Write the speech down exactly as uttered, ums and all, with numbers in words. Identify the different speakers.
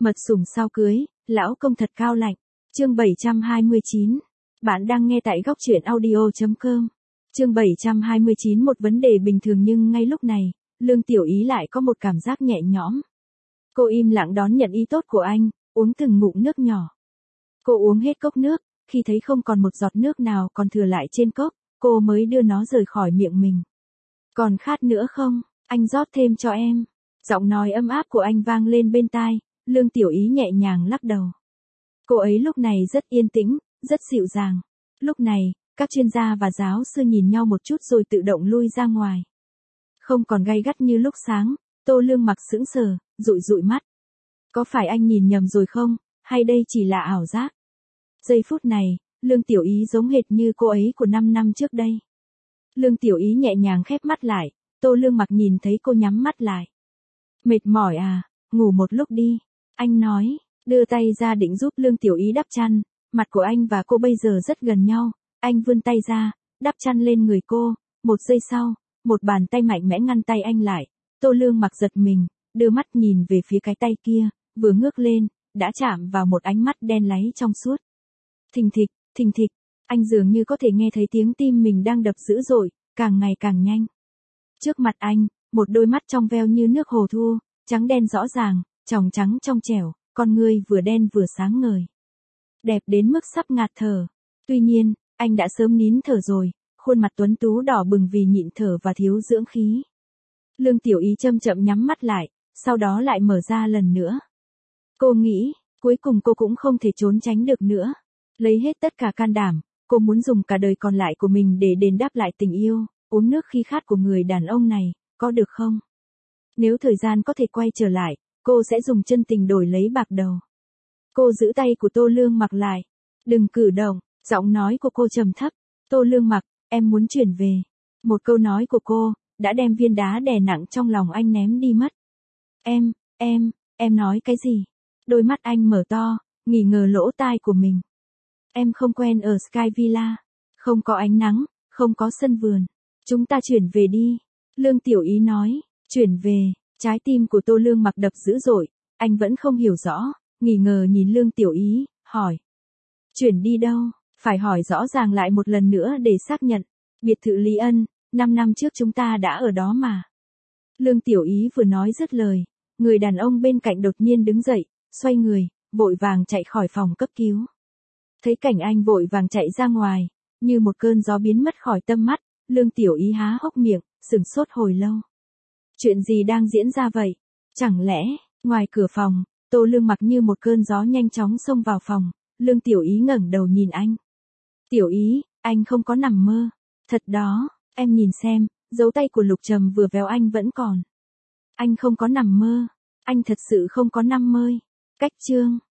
Speaker 1: Mật sủng sau cưới, lão công thật cao lạnh. Chương bảy trăm hai mươi chín. Bạn đang nghe tại góc truyện audio chấm com. Chương bảy trăm hai mươi chín. Một vấn đề bình thường nhưng ngay lúc này, Lương Tiểu Ý lại có một cảm giác nhẹ nhõm. Cô im lặng đón nhận ý tốt của anh, uống từng ngụm nước nhỏ. Cô uống hết cốc nước, khi thấy không còn một giọt nước nào còn thừa lại trên cốc, cô mới đưa nó rời khỏi miệng mình. Còn khát nữa không? Anh rót thêm cho em. Giọng nói ấm áp của anh vang lên bên tai, Lương Tiểu Ý nhẹ nhàng lắc đầu. Cô ấy lúc này rất yên tĩnh, rất dịu dàng. Lúc này, các chuyên gia và giáo sư nhìn nhau một chút rồi tự động lui ra ngoài. Không còn gay gắt như lúc sáng, Tô Lương Mặc sững sờ, dụi dụi mắt. Có phải anh nhìn nhầm rồi không, hay đây chỉ là ảo giác? Giây phút này, Lương Tiểu Ý giống hệt như cô ấy của năm năm trước đây. Lương Tiểu Ý nhẹ nhàng khép mắt lại, Tô Lương Mặc nhìn thấy cô nhắm mắt lại. Mệt mỏi à, ngủ một lúc đi, anh nói, đưa tay ra định giúp Lương Tiểu Ý đắp chăn, mặt của anh và cô bây giờ rất gần nhau, anh vươn tay ra, đắp chăn lên người cô, một giây sau, một bàn tay mạnh mẽ ngăn tay anh lại, Tô Lương Mặc giật mình, đưa mắt nhìn về phía cái tay kia, vừa ngước lên, đã chạm vào một ánh mắt đen láy trong suốt. Thình thịch, thình thịch, anh dường như có thể nghe thấy tiếng tim mình đang đập dữ dội, càng ngày càng nhanh. Trước mặt anh, một đôi mắt trong veo như nước hồ thu, trắng đen rõ ràng, tròng trắng trong trẻo, con ngươi vừa đen vừa sáng ngời. Đẹp đến mức sắp ngạt thở. Tuy nhiên, anh đã sớm nín thở rồi, khuôn mặt tuấn tú đỏ bừng vì nhịn thở và thiếu dưỡng khí. Lương Tiểu Ý chậm chậm nhắm mắt lại, sau đó lại mở ra lần nữa. Cô nghĩ, cuối cùng cô cũng không thể trốn tránh được nữa. Lấy hết tất cả can đảm, cô muốn dùng cả đời còn lại của mình để đền đáp lại tình yêu, uống nước khi khát của người đàn ông này, có được không? Nếu thời gian có thể quay trở lại, cô sẽ dùng chân tình đổi lấy bạc đầu. Cô giữ tay của Tô Lương Mặc lại. Đừng cử động, giọng nói của cô trầm thấp. Tô Lương Mặc, em muốn chuyển về. Một câu nói của cô, đã đem viên đá đè nặng trong lòng anh ném đi mất. Em, em, em nói cái gì? Đôi mắt anh mở to, nghỉ ngờ lỗ tai của mình. Em không quen ở Sky Villa. Không có ánh nắng, không có sân vườn. Chúng ta chuyển về đi. Lương Tiểu Ý nói, chuyển về. Trái tim của Tô Lương Mặc đập dữ dội, anh vẫn không hiểu rõ, nghi ngờ nhìn Lương Tiểu Ý, hỏi. Chuyển đi đâu? Phải hỏi rõ ràng lại một lần nữa để xác nhận. Biệt thự Lý Ân, năm năm trước chúng ta đã ở đó mà. Lương Tiểu Ý vừa nói dứt lời, người đàn ông bên cạnh đột nhiên đứng dậy, xoay người, vội vàng chạy khỏi phòng cấp cứu. Thấy cảnh anh vội vàng chạy ra ngoài, như một cơn gió biến mất khỏi tâm mắt, Lương Tiểu Ý há hốc miệng, sửng sốt hồi lâu. Chuyện gì đang diễn ra vậy? Chẳng lẽ, ngoài cửa phòng, Tô Lương Mặc như một cơn gió nhanh chóng xông vào phòng, Lương Tiểu Ý ngẩng đầu nhìn anh. Tiểu Ý, anh không có nằm mơ. Thật đó, em nhìn xem, dấu tay của Lục Trầm vừa véo anh vẫn còn. Anh không có nằm mơ. Anh thật sự không có nằm mơ. Cách chương.